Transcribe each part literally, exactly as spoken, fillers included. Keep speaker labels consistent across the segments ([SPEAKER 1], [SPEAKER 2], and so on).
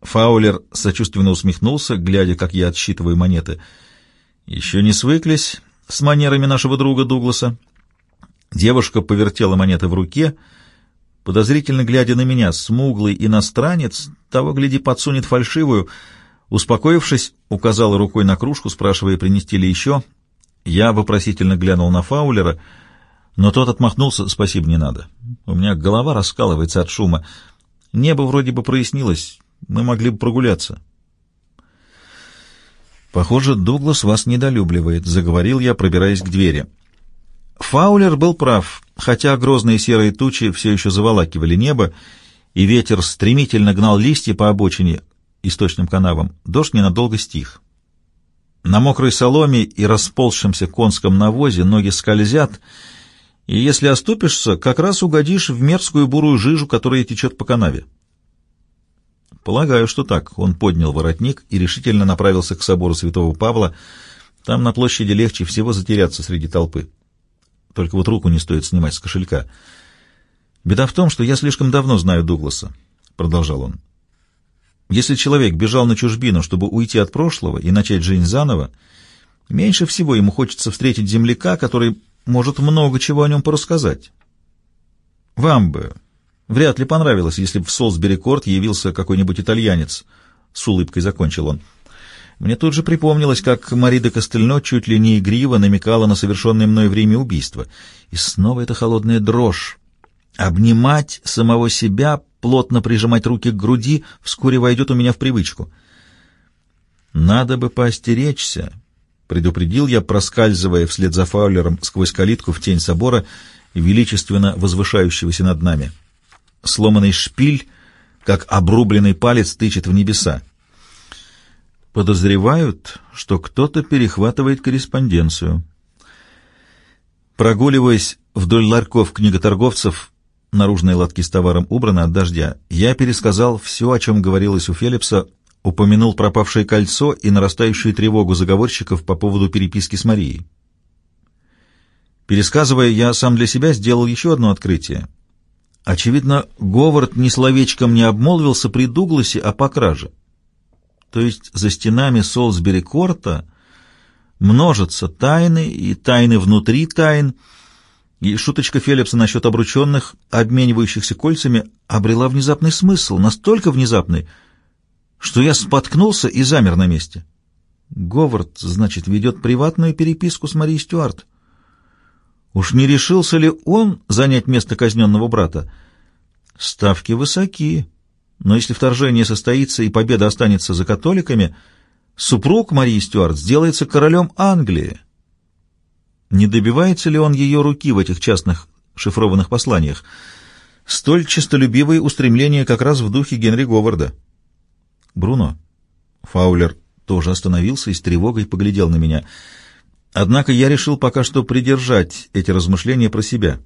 [SPEAKER 1] Фаулер сочувственно усмехнулся, глядя, как я отсчитываю монеты. Еще не свыклись с манерами нашего друга Дугласа. Девушка повертела монеты в руке, подозрительно глядя на меня. Смуглый иностранец, того, гляди, подсунет фальшивую. Успокоившись, указала рукой на кружку, спрашивая, принести ли еще. Я вопросительно глянул на Фаулера, но тот отмахнулся: «Спасибо, не надо. У меня голова раскалывается от шума. Небо вроде бы прояснилось, мы могли бы прогуляться». «Похоже, Дуглас вас недолюбливает», — заговорил я, пробираясь к двери. Фаулер был прав, хотя грозные серые тучи все еще заволакивали небо, и ветер стремительно гнал листья по обочине источным канавам. Дождь ненадолго стих. На мокрой соломе и расползшемся конском навозе ноги скользят, и если оступишься, как раз угодишь в мерзкую бурую жижу, которая течет по канаве. Полагаю, что так. Он поднял воротник и решительно направился к собору святого Павла. Там на площади легче всего затеряться среди толпы. Только вот руку не стоит снимать с кошелька. «Беда в том, что я слишком давно знаю Дугласа», — продолжал он. «Если человек бежал на чужбину, чтобы уйти от прошлого и начать жизнь заново, меньше всего ему хочется встретить земляка, который может много чего о нем порассказать. Вам бы вряд ли понравилось, если бы в Солсбери-Корт явился какой-нибудь итальянец», — с улыбкой закончил он. Мне тут же припомнилось, как Мари де Кастельно чуть ли не игриво намекала на совершенное мной в Риме убийство. И снова эта холодная дрожь. Обнимать самого себя, плотно прижимать руки к груди, вскоре войдет у меня в привычку. «Надо бы поостеречься», — предупредил я, проскальзывая вслед за Фаулером сквозь калитку в тень собора, величественно возвышающегося над нами. Сломанный шпиль, как обрубленный палец, тычет в небеса. Подозревают, что кто-то перехватывает корреспонденцию. Прогуливаясь вдоль ларьков книготорговцев, наружные лотки с товаром убраны от дождя, я пересказал все, о чем говорилось у Фелипса, упомянул пропавшее кольцо и нарастающую тревогу заговорщиков по поводу переписки с Марией. Пересказывая, я сам для себя сделал еще одно открытие. Очевидно, Говард ни словечком не обмолвился при Дугласе о покраже. То есть за стенами Солсбери-Корта множатся тайны и тайны внутри тайн, и шуточка Фелипса насчет обрученных, обменивающихся кольцами, обрела внезапный смысл, настолько внезапный, что я споткнулся и замер на месте. Говард, значит, ведет приватную переписку с Марией Стюарт. Уж не решился ли он занять место казненного брата? Ставки высоки. Но если вторжение состоится и победа останется за католиками, супруг Марии Стюарт сделается королем Англии. Не добивается ли он ее руки в этих частных шифрованных посланиях? Столь честолюбивые устремления как раз в духе Генри Говарда. «Бруно». Фаулер тоже остановился и с тревогой поглядел на меня. Однако я решил пока что придержать эти размышления про себя.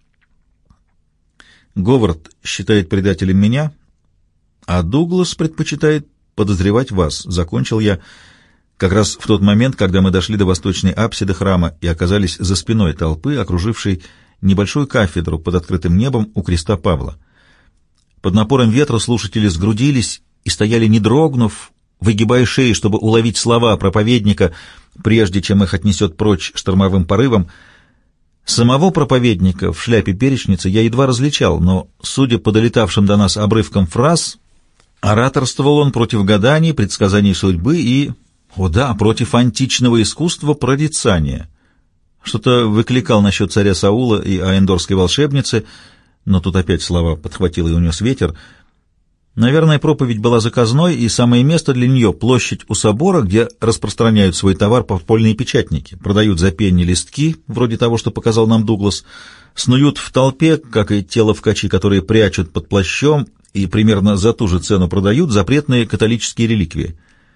[SPEAKER 1] Говард считает предателем меня, а Дуглас предпочитает подозревать вас, — закончил я, как раз в тот момент, когда мы дошли до восточной апсиды храма и оказались за спиной толпы, окружившей небольшую кафедру под открытым небом у креста Павла. Под напором ветра слушатели сгрудились и стояли, не дрогнув, выгибая шеи, чтобы уловить слова проповедника, прежде чем их отнесет прочь штормовым порывом. Самого проповедника в шляпе перечницы я едва различал, но, судя по долетавшим до нас обрывкам фраз, ораторствовал он против гаданий, предсказаний судьбы и, о да, против античного искусства прорицания. Что-то выкликал насчет царя Саула и аэндорской волшебницы, но тут опять слова подхватил и унес ветер. Наверное, проповедь была заказной, и самое место для нее — площадь у собора, где распространяют свой товар подпольные печатники, продают за пенни листки, вроде того, что показал нам Дуглас, снуют в толпе, как и теловкачи, которые прячут под плащом и примерно за ту же цену продают запретные католические реликвии.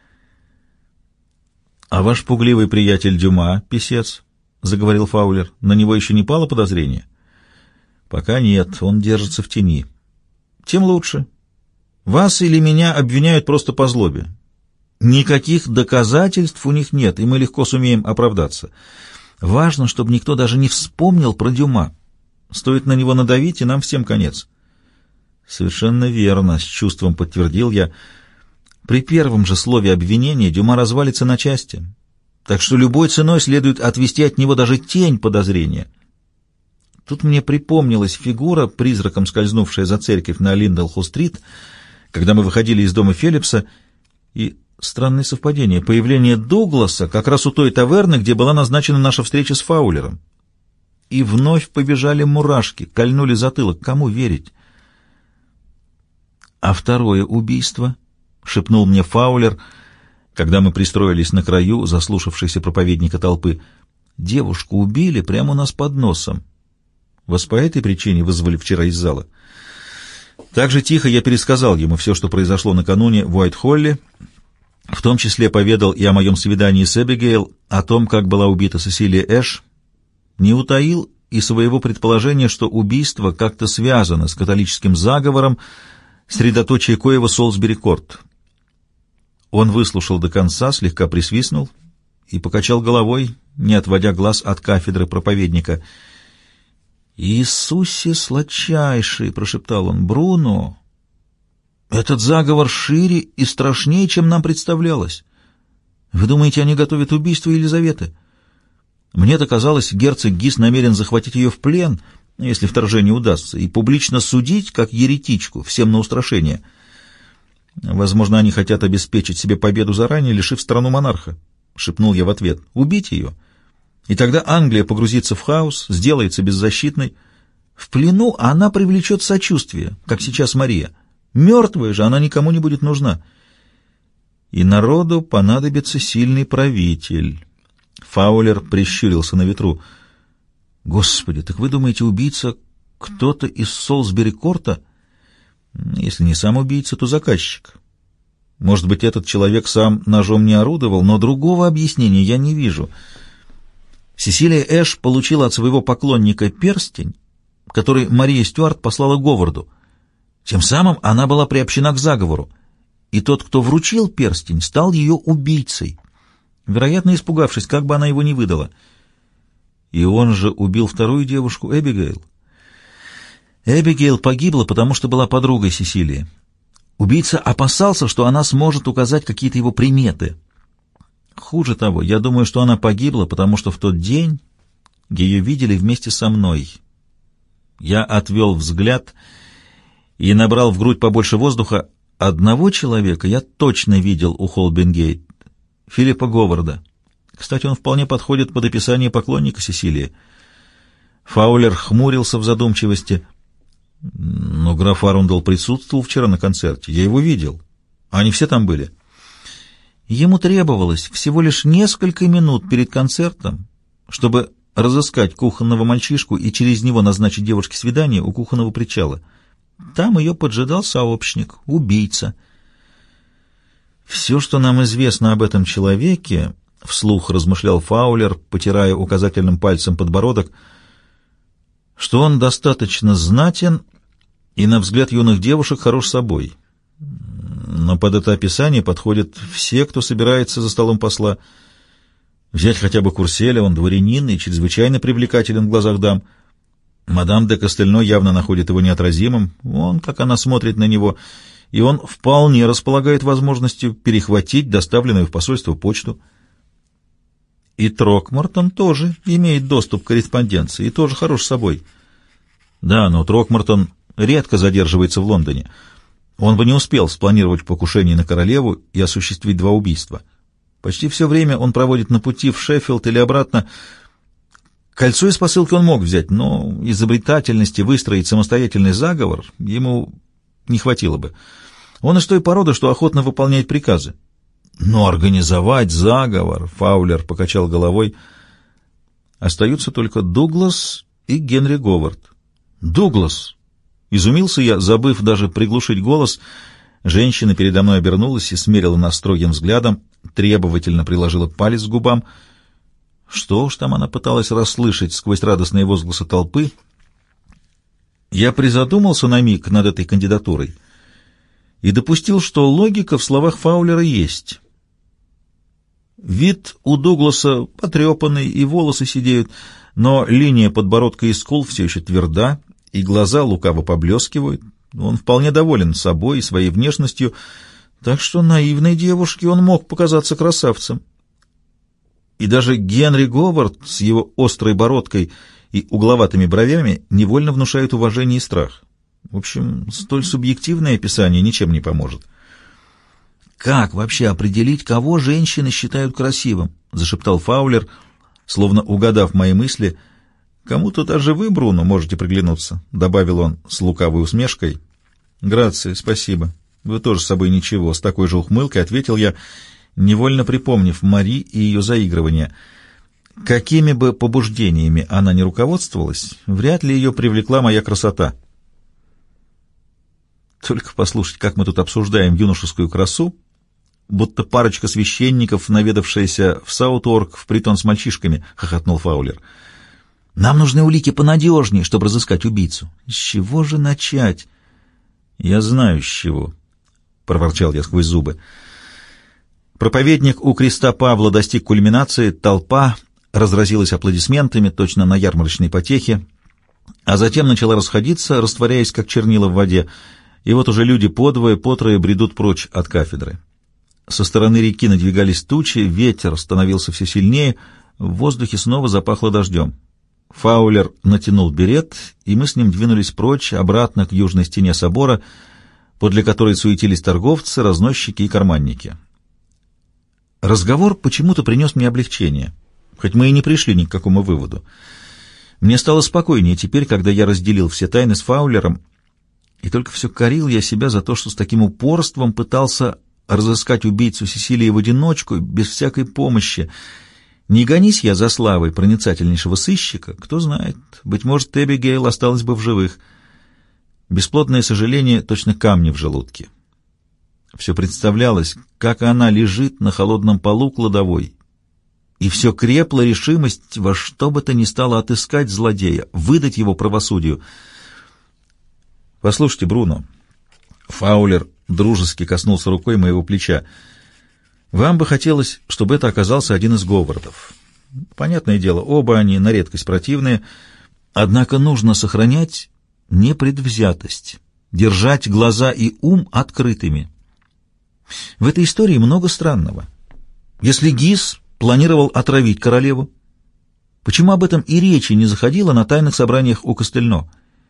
[SPEAKER 1] — А ваш пугливый приятель Дюма, писец, — заговорил Фаулер, — на него еще не пало подозрение? — Пока нет, он держится в тени. — Тем лучше. Вас или меня обвиняют просто по злобе. Никаких доказательств у них нет, и мы легко сумеем оправдаться. Важно, чтобы никто даже не вспомнил про Дюма. Стоит на него надавить, и нам всем конец. Совершенно верно, с чувством подтвердил я. При первом же слове обвинения Дюма развалится на части, так что любой ценой следует отвести от него даже тень подозрения. Тут мне припомнилась фигура, призраком скользнувшая за церковь на Линдалху-стрит, когда мы выходили из дома Фелипса, и странное совпадение — появление Дугласа как раз у той таверны, где была назначена наша встреча с Фаулером. И вновь побежали мурашки, кольнули затылок. Кому верить? — А второе убийство? — шепнул мне Фаулер, когда мы пристроились на краю заслушавшейся проповедника толпы. — Девушку убили прямо у нас под носом. Вас по этой причине вызвали вчера из зала. Так же тихо я пересказал ему все, что произошло накануне в Уайт-Холле, в том числе поведал и о моем свидании с Эбигейл, о том, как была убита Сесилия Эш, не утаил и своего предположения, что убийство как-то связано с католическим заговором, средоточие коего Солсбери-Корт. Он выслушал до конца, слегка присвистнул и покачал головой, не отводя глаз от кафедры проповедника. «Иисусе сладчайший!» — прошептал он. «Бруно, этот заговор шире и страшнее, чем нам представлялось. Вы думаете, они готовят убийство Елизаветы? Мне-то казалось, герцог Гис намерен захватить ее в плен, если вторжение удастся, и публично судить, как еретичку, всем на устрашение. Возможно, они хотят обеспечить себе победу заранее, лишив страну монарха», — шепнул я в ответ. «Убить ее. И тогда Англия погрузится в хаос, сделается беззащитной. В плену она привлечет сочувствие, как сейчас Мария. Мертвая же она никому не будет нужна. И народу понадобится сильный правитель». Фаулер прищурился на ветру. «Господи, так вы думаете, убийца кто-то из Солсбери-Корта? Если не сам убийца, то заказчик. Может быть, этот человек сам ножом не орудовал, но другого объяснения я не вижу». Сесилия Эш получила от своего поклонника перстень, который Мария Стюарт послала Говарду. Тем самым она была приобщена к заговору, и тот, кто вручил перстень, стал ее убийцей, вероятно, испугавшись, как бы она его не выдала. И он же убил вторую девушку, Эбигейл. Эбигейл погибла, потому что была подругой Сесилии. Убийца опасался, что она сможет указать какие-то его приметы. Хуже того, я думаю, что она погибла, потому что в тот день ее видели вместе со мной. Я отвел взгляд и набрал в грудь побольше воздуха. Одного человека я точно видел у Холбин-Гейт, Филиппа Говарда. Кстати, он вполне подходит под описание поклонника Сесилии. Фаулер хмурился в задумчивости. Но граф Арундел присутствовал вчера на концерте. Я его видел. Они все там были. Ему требовалось всего лишь несколько минут перед концертом, чтобы разыскать кухонного мальчишку и через него назначить девушке свидание у кухонного причала. Там ее поджидал сообщник, убийца. «Все, что нам известно об этом человеке, — вслух размышлял Фаулер, потирая указательным пальцем подбородок, — что он достаточно знатен и, на взгляд юных девушек, хорош собой. Но под это описание подходят все, кто собирается за столом посла. Взять хотя бы Курселя, он дворянин и чрезвычайно привлекателен в глазах дам. Мадам де Кастельно явно находит его неотразимым, он, как она смотрит на него, и он вполне располагает возможностью перехватить доставленную в посольство почту. И Трокмартон тоже имеет доступ к корреспонденции, и тоже хорош собой. Да, но Трокмартон редко задерживается в Лондоне. Он бы не успел спланировать покушение на королеву и осуществить два убийства. Почти все время он проводит на пути в Шеффилд или обратно. Кольцо из посылки он мог взять, но изобретательности выстроить самостоятельный заговор ему не хватило бы. Он из той породы, что охотно выполняет приказы. Но организовать заговор, Фаулер покачал головой, остаются только Дуглас и Генри Говард. Дуглас! Изумился я, забыв даже приглушить голос. Женщина передо мной обернулась и смерила нас строгим взглядом, требовательно приложила палец к губам. Что уж там она пыталась расслышать сквозь радостные возгласы толпы. Я призадумался на миг над этой кандидатурой и допустил, что логика в словах Фаулера есть. Вид у Дугласа потрепанный, и волосы сидеют, но линия подбородка и скул все еще тверда, и глаза лукаво поблескивают. Он вполне доволен собой и своей внешностью, Так что наивной девушке он мог показаться красавцем. И даже Генри Говард с его острой бородкой и угловатыми бровями невольно внушает уважение и страх. В общем, столь субъективное описание ничем не поможет. «Как вообще определить, кого женщины считают красивым?» — зашептал Фаулер, словно угадав мои мысли. «Кому-то даже вы, Бруно, можете приглянуться», — добавил он с лукавой усмешкой. «Грация, спасибо. Вы тоже с собой ничего», — с такой же ухмылкой ответил я, невольно припомнив Мари и ее заигрывание. Какими бы побуждениями она ни руководствовалась, вряд ли ее привлекла моя красота. Только послушать, как мы тут обсуждаем юношескую красу, будто парочка священников, наведавшаяся в Саут-Орк в притон с мальчишками, — хохотнул Фаулер. «Нам нужны улики понадежнее, чтобы разыскать убийцу». «С чего же начать?» «Я знаю, с чего», — проворчал я сквозь зубы. Проповедник у креста Павла достиг кульминации, толпа разразилась аплодисментами, точно на ярмарочной потехе, а затем начала расходиться, растворяясь, как чернила в воде, и вот уже люди подвое, потрое бредут прочь от кафедры. Со стороны реки надвигались тучи, ветер становился все сильнее, в воздухе снова запахло дождем. Фаулер натянул берет, и мы с ним двинулись прочь, обратно к южной стене собора, подле которой суетились торговцы, разносчики и карманники. Разговор почему-то принес мне облегчение, хоть мы и не пришли ни к какому выводу. Мне стало спокойнее теперь, когда я разделил все тайны с Фаулером, и только все корил я себя за то, что с таким упорством пытался разыскать убийцу Сесилии в одиночку, без всякой помощи. Не гонись я за славой проницательнейшего сыщика, кто знает, быть может, Эбигейл осталась бы в живых. Бесплодное сожаление, точно камни в желудке. Все представлялось, как она лежит на холодном полу кладовой, и все крепла решимость во что бы то ни стало отыскать злодея, выдать его правосудию. «Послушайте, Бруно», — Фаулер дружески коснулся рукой моего плеча, — «вам бы хотелось, чтобы это оказался один из Говардов. Понятное дело, оба они на редкость противные, однако нужно сохранять непредвзятость, держать глаза и ум открытыми. В этой истории много странного. Если Гис планировал отравить королеву, почему об этом и речи не заходило на тайных собраниях у Костельно?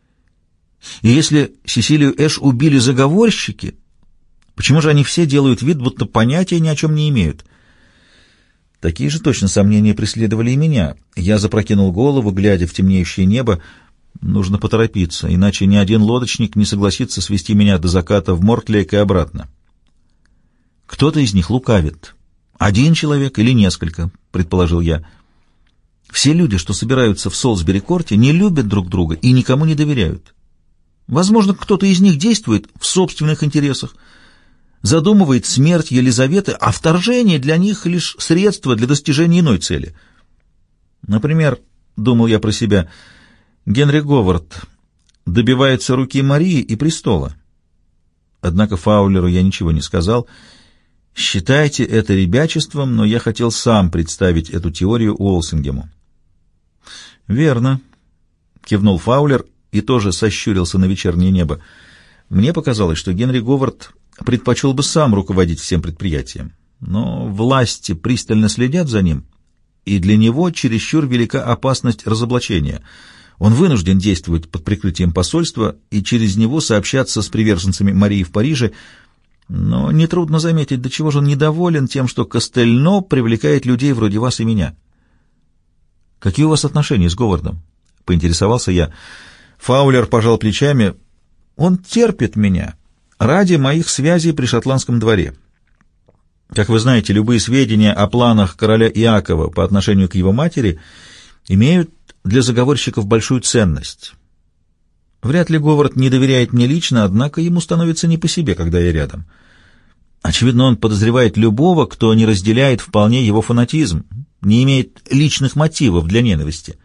[SPEAKER 1] И если Сесилию Эш убили заговорщики, почему же они все делают вид, будто понятия ни о чем не имеют? Такие же точно сомнения преследовали и меня. Я запрокинул голову, глядя в темнеющее небо. Нужно поторопиться, иначе ни один лодочник не согласится свести меня до заката в Мортлейк и обратно. Кто-то из них лукавит. Один человек или несколько, предположил я. Все люди, что собираются в Солсбери-Корте, не любят друг друга и никому не доверяют. Возможно, кто-то из них действует в собственных интересах, задумывает смерть Елизаветы, а вторжение для них лишь средство для достижения иной цели. Например, думал я про себя, Генри Говард добивается руки Марии и престола. Однако Фаулеру я ничего не сказал. Считайте это ребячеством, но я хотел сам представить эту теорию Уолсингему. «Верно», — кивнул Фаулер и тоже сощурился на вечернее небо. «Мне показалось, что Генри Говард предпочел бы сам руководить всем предприятием, но власти пристально следят за ним, и для него чересчур велика опасность разоблачения. Он вынужден действовать под прикрытием посольства и через него сообщаться с приверженцами Марии в Париже, но нетрудно заметить, до чего же он недоволен тем, что Костельно привлекает людей вроде вас и меня». «Какие у вас отношения с Говардом?» — поинтересовался я. Фаулер пожал плечами. «Он терпит меня ради моих связей при шотландском дворе. Как вы знаете, любые сведения о планах короля Иакова по отношению к его матери имеют для заговорщиков большую ценность. Вряд ли Говард не доверяет мне лично, однако ему становится не по себе, когда я рядом. Очевидно, он подозревает любого, кто не разделяет вполне его фанатизм, не имеет личных мотивов для ненависти».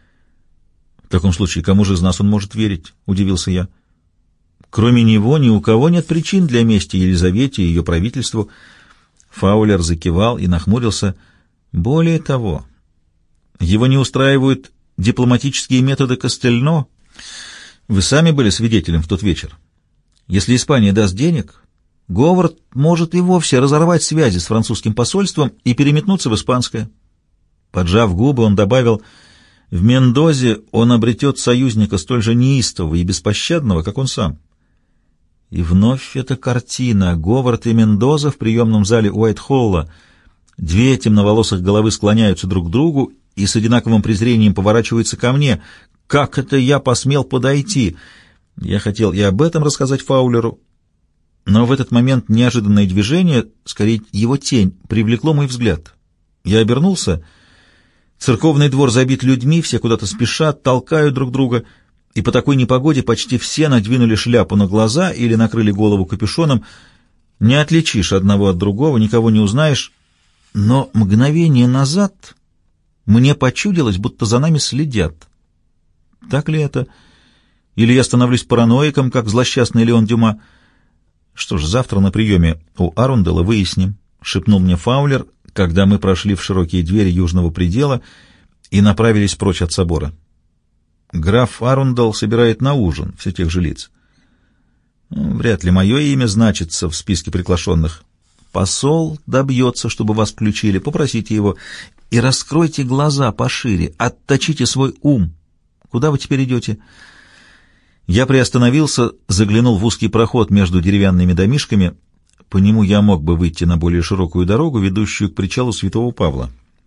[SPEAKER 1] «В таком случае, кому же из нас он может верить?» — удивился я. «Кроме него ни у кого нет причин для мести Елизавете и ее правительству». Фаулер закивал и нахмурился. «Более того, его не устраивают дипломатические методы Костельно. Вы сами были свидетелем в тот вечер. Если Испания даст денег, Говард может и вовсе разорвать связи с французским посольством и переметнуться в испанское. Поджав губы, он добавил: в Мендозе он обретет союзника столь же неистового и беспощадного, как он сам. И вновь эта картина: Говард и Мендоза в приемном зале Уайт-Холла. Две темноволосых головы склоняются друг к другу и с одинаковым презрением поворачиваются ко мне. Как это я посмел подойти? Я хотел и об этом рассказать Фаулеру, но в этот момент неожиданное движение, скорее его тень, привлекло мой взгляд. Я обернулся. Церковный двор забит людьми, все куда-то спешат, толкают друг друга, и по такой непогоде почти все надвинули шляпу на глаза или накрыли голову капюшоном. Не отличишь одного от другого, никого не узнаешь. Но мгновение назад мне почудилось, будто за нами следят. Так ли это? Или я становлюсь параноиком, как злосчастный Леон Дюма? Что ж, завтра на приеме у Арундела выясним, — шепнул мне Фаулер, когда мы прошли в широкие двери южного предела и направились прочь от собора. Граф Арундел собирает на ужин все тех же лиц. Вряд ли мое имя значится в списке приглашенных. Посол добьется, чтобы вас включили, попросите его, и раскройте глаза пошире, отточите свой ум. Куда вы теперь идете? Я приостановился, заглянул в узкий проход между деревянными домишками. По нему я мог бы выйти на более широкую дорогу, ведущую к причалу Святого Павла.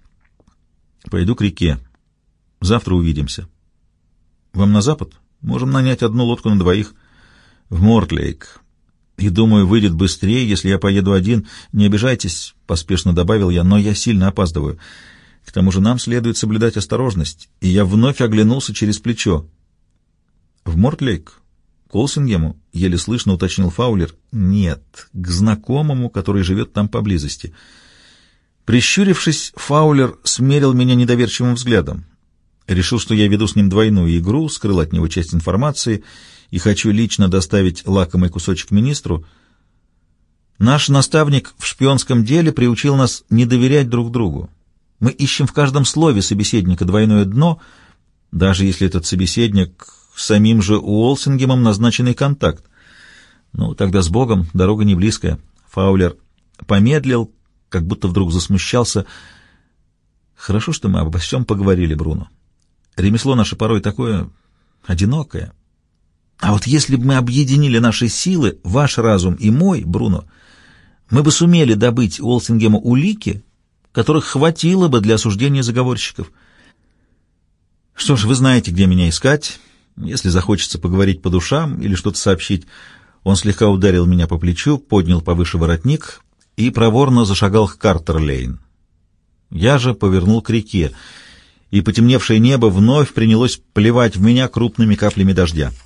[SPEAKER 1] Пойду к реке. Завтра увидимся. Вам на запад? Можем нанять одну лодку на двоих. В Мортлейк. И, думаю, выйдет быстрее, если я поеду один. Не обижайтесь, — поспешно добавил я, — но я сильно опаздываю. К тому же нам следует соблюдать осторожность. И я вновь оглянулся через плечо. В Мортлейк? К Олсингему? — еле слышно уточнил Фаулер. Нет, к знакомому, который живет там поблизости. Прищурившись, Фаулер смерил меня недоверчивым взглядом. Решил, что я веду с ним двойную игру, скрыл от него часть информации и хочу лично доставить лакомый кусочек министру. Наш наставник в шпионском деле приучил нас не доверять друг другу. Мы ищем в каждом слове собеседника двойное дно, даже если этот собеседник самим же Уолсингемом назначенный контакт. Ну, тогда с Богом, дорога не близкая. Фаулер помедлил, как будто вдруг засмущался. Хорошо, что мы обо всем поговорили, Бруно. Ремесло наше порой такое одинокое. А вот если бы мы объединили наши силы, ваш разум и мой, Бруно, мы бы сумели добыть Уолсингему улики, которых хватило бы для осуждения заговорщиков. Что ж, вы знаете, где меня искать. Если захочется поговорить по душам или что-то сообщить. Он слегка ударил меня по плечу, поднял повыше воротник и проворно зашагал к Картер-Лейн. Я же повернул к реке, и потемневшее небо вновь принялось плевать в меня крупными каплями дождя.